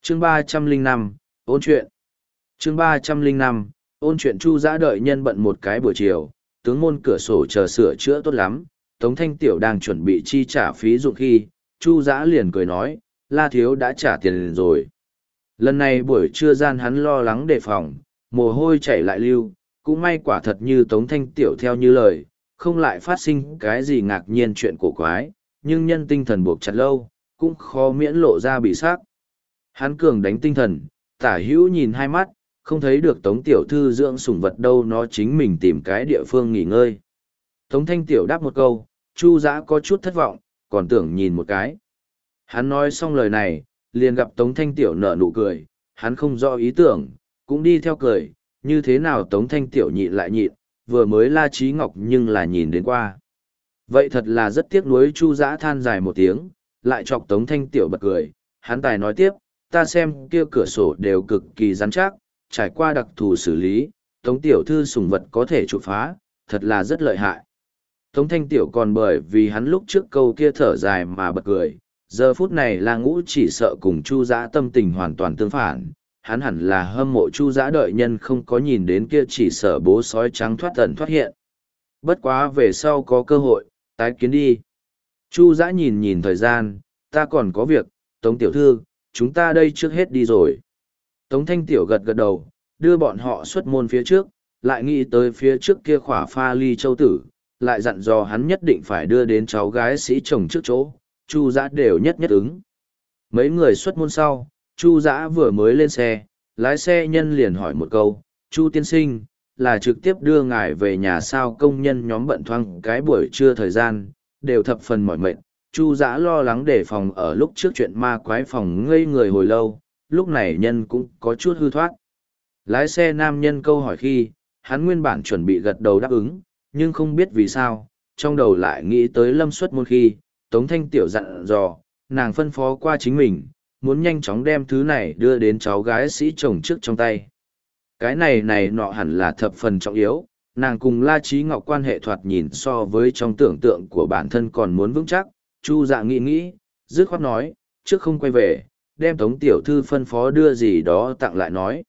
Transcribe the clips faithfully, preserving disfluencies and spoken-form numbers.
chương ba trăm linh năm ôn chuyện. chương ba trăm linh năm ôn chuyện. Chu Giã đợi nhân bận một cái buổi chiều, tướng môn cửa sổ chờ sửa chữa tốt lắm. Tống Thanh Tiểu đang chuẩn bị chi trả phí dụng khi, Chu Giã liền cười nói, La Thiếu đã trả tiền rồi. Lần này buổi trưa gian hắn lo lắng đề phòng, mồ hôi chảy lại lưu, cũng may quả thật như Tống Thanh Tiểu theo như lời, không lại phát sinh cái gì ngạc nhiên chuyện cổ quái, nhưng nhân tinh thần buộc chặt lâu, cũng khó miễn lộ ra bị xác. Hắn cường đánh tinh thần, tả hữu nhìn hai mắt, không thấy được Tống Tiểu Thư dưỡng sủng vật đâu, nó chính mình tìm cái địa phương nghỉ ngơi. Tống Thanh Tiểu đáp một câu, Chu Giã có chút thất vọng, còn tưởng nhìn một cái. Hắn nói xong lời này, liền gặp Tống Thanh Tiểu nở nụ cười, hắn không rõ ý tưởng, cũng đi theo cười, như thế nào Tống Thanh Tiểu nhịn lại nhịn, vừa mới La Trí Ngọc nhưng là nhìn đến qua. Vậy thật là rất tiếc nuối. Chu Giã than dài một tiếng, lại chọc Tống Thanh Tiểu bật cười, hắn tài nói tiếp, ta xem kia cửa sổ đều cực kỳ rắn chắc, trải qua đặc thù xử lý, Tống Tiểu Thư sủng vật có thể trụ phá, thật là rất lợi hại. Tống Thanh Tiểu còn bởi vì hắn lúc trước câu kia thở dài mà bật cười, giờ phút này La Ngũ chỉ sợ cùng Chu Giã tâm tình hoàn toàn tương phản, hắn hẳn là hâm mộ Chu Giã đợi nhân không có nhìn đến kia chỉ sợ bố sói trắng thoát tẩn thoát hiện. Bất quá về sau có cơ hội, tái kiến đi. Chu Giã nhìn nhìn thời gian, ta còn có việc, Tống Tiểu Thư, chúng ta đây trước hết đi rồi. Tống Thanh Tiểu gật gật đầu, đưa bọn họ xuất môn phía trước, lại nghĩ tới phía trước kia khỏa pha ly châu tử, lại dặn dò hắn nhất định phải đưa đến cháu gái sĩ chồng trước chỗ, Chu Giã đều nhất nhất ứng. Mấy người xuất môn sau, Chu Giã vừa mới lên xe, lái xe nhân liền hỏi một câu, Chu tiên sinh, là trực tiếp đưa ngài về nhà sao? Công nhân nhóm bận thoáng cái buổi trưa thời gian, đều thập phần mỏi mệt. Chu Giã lo lắng đề phòng ở lúc trước chuyện ma quái phòng ngây người hồi lâu, lúc này nhân cũng có chút hư thoát. Lái xe nam nhân câu hỏi khi, hắn nguyên bản chuẩn bị gật đầu đáp ứng, nhưng không biết vì sao, trong đầu lại nghĩ tới Lâm Xuất Môn khi, Tống Thanh Tiểu dặn dò, nàng phân phó qua chính mình, muốn nhanh chóng đem thứ này đưa đến cháu gái sĩ chồng trước trong tay. Cái này này nọ hẳn là thập phần trọng yếu, nàng cùng La Trí Ngọc quan hệ thoạt nhìn so với trong tưởng tượng của bản thân còn muốn vững chắc. Chu Dạ nghĩ nghĩ, dứt khoát nói, trước không quay về, đem Tống Tiểu Thư phân phó đưa gì đó tặng lại nói.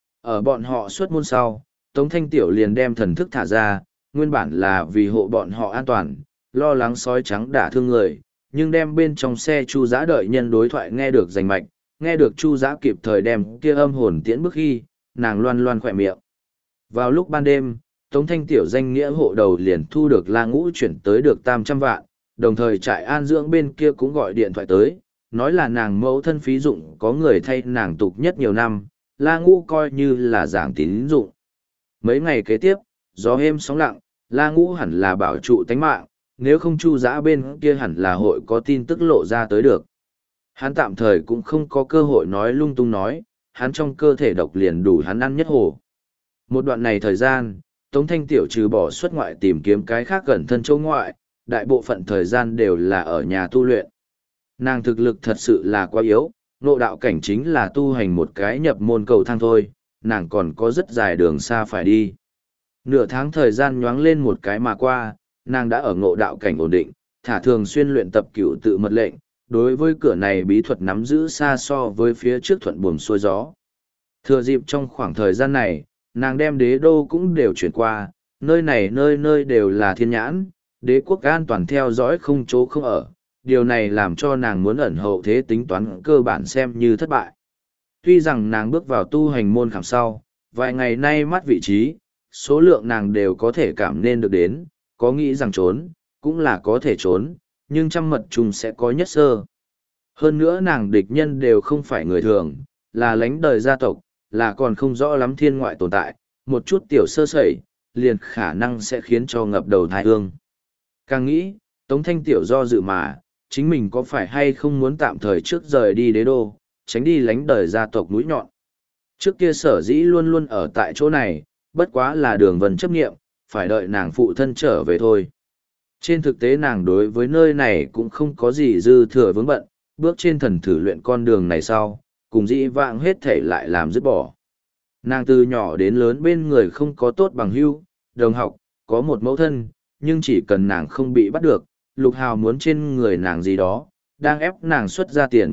Ở bọn họ xuất môn sau, Tống Thanh Tiểu liền đem thần thức thả ra, nguyên bản là vì hộ bọn họ an toàn, lo lắng sói trắng đả thương người, nhưng đem bên trong xe Chu Giã đợi nhân đối thoại nghe được rành mạch, nghe được Chu Giã kịp thời đem kia âm hồn tiễn bước khi, nàng loan loan khỏe miệng. Vào lúc ban đêm, Tống Thanh Tiểu danh nghĩa hộ đầu liền thu được La Ngũ chuyển tới được tam trăm vạn, đồng thời trại an dưỡng bên kia cũng gọi điện thoại tới, nói là nàng mẫu thân phí dụng có người thay nàng tục nhất nhiều năm, La Ngũ coi như là giảng tín dụng. Mấy ngày kế tiếp, gió êm sóng lặng, La Ngũ hẳn là bảo trụ tánh mạng, nếu không Chu Giã bên kia hẳn là hội có tin tức lộ ra tới được. Hắn tạm thời cũng không có cơ hội nói lung tung nói, hắn trong cơ thể độc liền đủ hắn ăn nhất hồ. Một đoạn này thời gian, Tống Thanh Tiểu trừ bỏ xuất ngoại tìm kiếm cái khác gần thân châu ngoại, đại bộ phận thời gian đều là ở nhà tu luyện. Nàng thực lực thật sự là quá yếu, ngộ đạo cảnh chính là tu hành một cái nhập môn cầu thang thôi, nàng còn có rất dài đường xa phải đi. Nửa tháng thời gian nhoáng lên một cái mà qua, nàng đã ở ngộ đạo cảnh ổn định, thả thường xuyên luyện tập cửu tự mật lệnh, đối với cửa này bí thuật nắm giữ xa so với phía trước thuận buồm xuôi gió. Thừa dịp trong khoảng thời gian này, nàng đem đế đô cũng đều chuyển qua, nơi này nơi nơi đều là thiên nhãn, đế quốc an toàn theo dõi không chỗ không ở, điều này làm cho nàng muốn ẩn hậu thế tính toán cơ bản xem như thất bại. Tuy rằng nàng bước vào tu hành môn khảm sau, vài ngày nay mắt vị trí, số lượng nàng đều có thể cảm nên được đến, có nghĩ rằng trốn, cũng là có thể trốn, nhưng trăm mật trùng sẽ có nhất sơ. Hơn nữa nàng địch nhân đều không phải người thường, là lãnh đời gia tộc, là còn không rõ lắm thiên ngoại tồn tại, một chút tiểu sơ sẩy, liền khả năng sẽ khiến cho ngập đầu thai hương. Càng nghĩ, Tống Thanh Tiểu do dự mà, chính mình có phải hay không muốn tạm thời trước rời đi đế đô, tránh đi lãnh đời gia tộc mũi nhọn. Trước kia sở dĩ luôn luôn ở tại chỗ này, bất quá là đường vần chấp nghiệm, phải đợi nàng phụ thân trở về thôi. Trên thực tế nàng đối với nơi này cũng không có gì dư thừa vướng bận, bước trên thần thử luyện con đường này sau, cùng dĩ vãng hết thể lại làm dứt bỏ. Nàng từ nhỏ đến lớn bên người không có tốt bằng hữu, đồng học, có một mẫu thân, nhưng chỉ cần nàng không bị bắt được, Lục Hào muốn trên người nàng gì đó, đang ép nàng xuất ra tiền,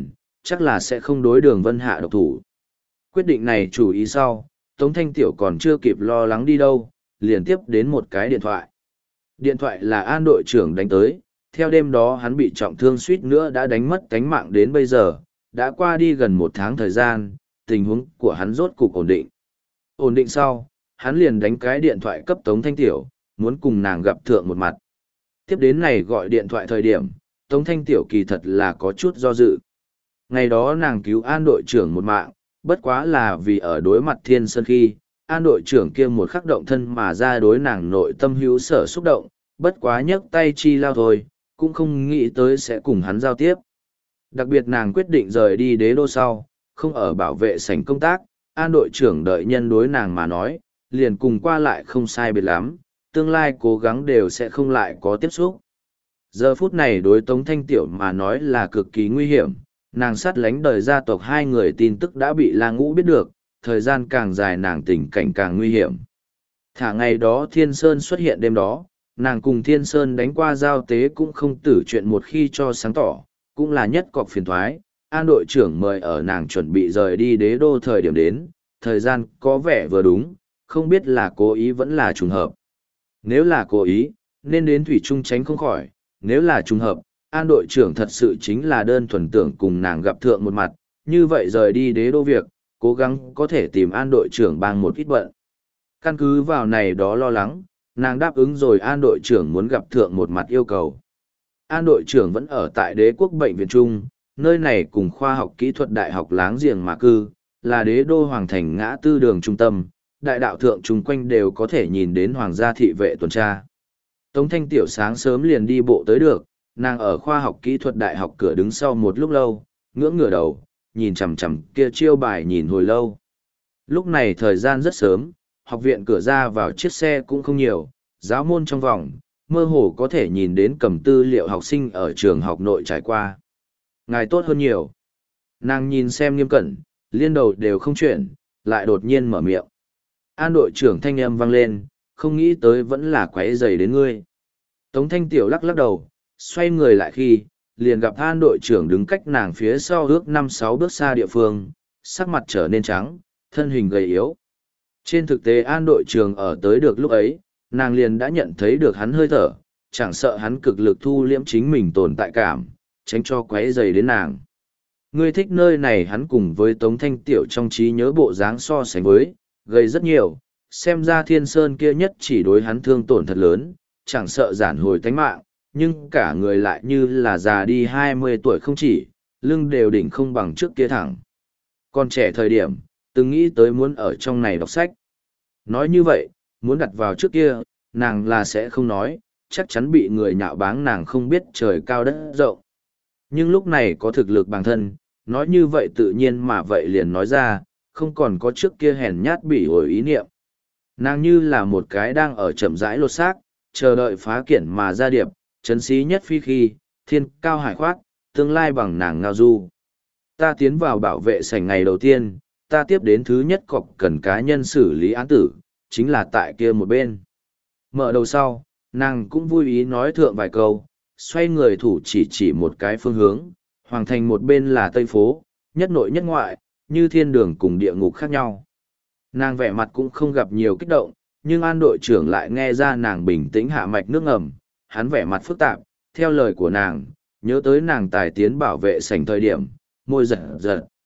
chắc là sẽ không đối Đường Vân hạ độc thủ. Quyết định này chủ ý sau, Tống Thanh Tiểu còn chưa kịp lo lắng đi đâu, liền tiếp đến một cái điện thoại. Điện thoại là An đội trưởng đánh tới, theo đêm đó hắn bị trọng thương suýt nữa đã đánh mất cánh mạng đến bây giờ, đã qua đi gần một tháng thời gian, tình huống của hắn rốt cục ổn định. Ổn định sau, hắn liền đánh cái điện thoại cấp Tống Thanh Tiểu, muốn cùng nàng gặp thượng một mặt. Tiếp đến này gọi điện thoại thời điểm, Tống Thanh Tiểu kỳ thật là có chút do dự. Ngày đó nàng cứu An đội trưởng một mạng, bất quá là vì ở đối mặt Thiên Sơn khi, An đội trưởng kia một khắc động thân mà ra đối nàng nội tâm hữu sở xúc động, bất quá nhấc tay chi lao thôi, cũng không nghĩ tới sẽ cùng hắn giao tiếp. Đặc biệt nàng quyết định rời đi đế đô sau, không ở bảo vệ sảnh công tác, An đội trưởng đợi nhân đối nàng mà nói, liền cùng qua lại không sai biệt lắm, tương lai cố gắng đều sẽ không lại có tiếp xúc. Giờ phút này đối Tống Thanh Tiểu mà nói là cực kỳ nguy hiểm, nàng sát lánh đời gia tộc hai người tin tức đã bị La Ngũ biết được, thời gian càng dài nàng tình cảnh càng nguy hiểm. Thả ngày đó Thiên Sơn xuất hiện đêm đó, nàng cùng Thiên Sơn đánh qua giao tế cũng không tử chuyện một khi cho sáng tỏ, cũng là nhất cọc phiền thoái. An đội trưởng mời ở nàng chuẩn bị rời đi đế đô thời điểm đến, thời gian có vẻ vừa đúng, không biết là cố ý vẫn là trùng hợp. Nếu là cố ý, nên đến thủy trung tránh không khỏi, nếu là trùng hợp, An đội trưởng thật sự chính là đơn thuần tưởng cùng nàng gặp thượng một mặt, như vậy rời đi đế đô việc, cố gắng có thể tìm An đội trưởng bằng một ít bận. Căn cứ vào này đó lo lắng, nàng đáp ứng rồi An đội trưởng muốn gặp thượng một mặt yêu cầu. An đội trưởng vẫn ở tại đế quốc bệnh viện Trung, nơi này cùng khoa học kỹ thuật đại học láng giềng mà cư, là đế đô hoàng thành ngã tư đường trung tâm, đại đạo thượng chung quanh đều có thể nhìn đến hoàng gia thị vệ tuần tra. Tống Thanh Tiểu sáng sớm liền đi bộ tới được, nàng ở khoa học kỹ thuật đại học cửa đứng sau một lúc lâu, ngưỡng ngửa đầu, nhìn chằm chằm kia chiêu bài nhìn hồi lâu. Lúc này thời gian rất sớm, học viện cửa ra vào chiếc xe cũng không nhiều, giáo môn trong vòng, mơ hồ có thể nhìn đến cầm tư liệu học sinh ở trường học nội trải qua. Ngài tốt hơn nhiều. Nàng nhìn xem nghiêm cẩn, liên đầu đều không chuyển, lại đột nhiên mở miệng. An đội trưởng thanh âm vang lên, không nghĩ tới vẫn là quấy rầy đến ngươi. Tống Thanh Tiểu lắc lắc đầu, xoay người lại khi, liền gặp An đội trưởng đứng cách nàng phía sau ước năm sáu bước xa địa phương, sắc mặt trở nên trắng, thân hình gầy yếu. Trên thực tế An đội trưởng ở tới được lúc ấy, nàng liền đã nhận thấy được hắn hơi thở, chẳng sợ hắn cực lực thu liễm chính mình tồn tại cảm, tránh cho quấy rầy đến nàng. Ngươi thích nơi này hắn cùng với Tống Thanh Tiểu trong trí nhớ bộ dáng so sánh với, gầy rất nhiều, xem ra Thiên Sơn kia nhất chỉ đối hắn thương tổn thật lớn, chẳng sợ giản hồi tánh mạng, nhưng cả người lại như là già đi hai mươi tuổi không chỉ, lưng đều đỉnh không bằng trước kia thẳng. Còn trẻ thời điểm, từng nghĩ tới muốn ở trong này đọc sách. Nói như vậy, muốn đặt vào trước kia, nàng là sẽ không nói, chắc chắn bị người nhạo báng nàng không biết trời cao đất rộng. Nhưng lúc này có thực lực bản thân, nói như vậy tự nhiên mà vậy liền nói ra, không còn có trước kia hèn nhát bị ổi ý niệm. Nàng như là một cái đang ở chậm rãi lột xác, chờ đợi phá kiển mà ra điệp, chấn sĩ nhất phi khi, thiên cao hải khoát, tương lai bằng nàng ngao du. Ta tiến vào bảo vệ sảnh ngày đầu tiên, ta tiếp đến thứ nhất cọc cần cá nhân xử lý án tử, chính là tại kia một bên. Mở đầu sau, nàng cũng vui ý nói thượng vài câu, xoay người thủ chỉ chỉ một cái phương hướng, hoàng thành một bên là Tây Phố, nhất nội nhất ngoại, như thiên đường cùng địa ngục khác nhau. Nàng vẻ mặt cũng không gặp nhiều kích động, nhưng An đội trưởng lại nghe ra nàng bình tĩnh hạ mạch nước ngầm, hắn vẻ mặt phức tạp, theo lời của nàng, nhớ tới nàng tài tiến bảo vệ sảnh thời điểm, môi giật giật.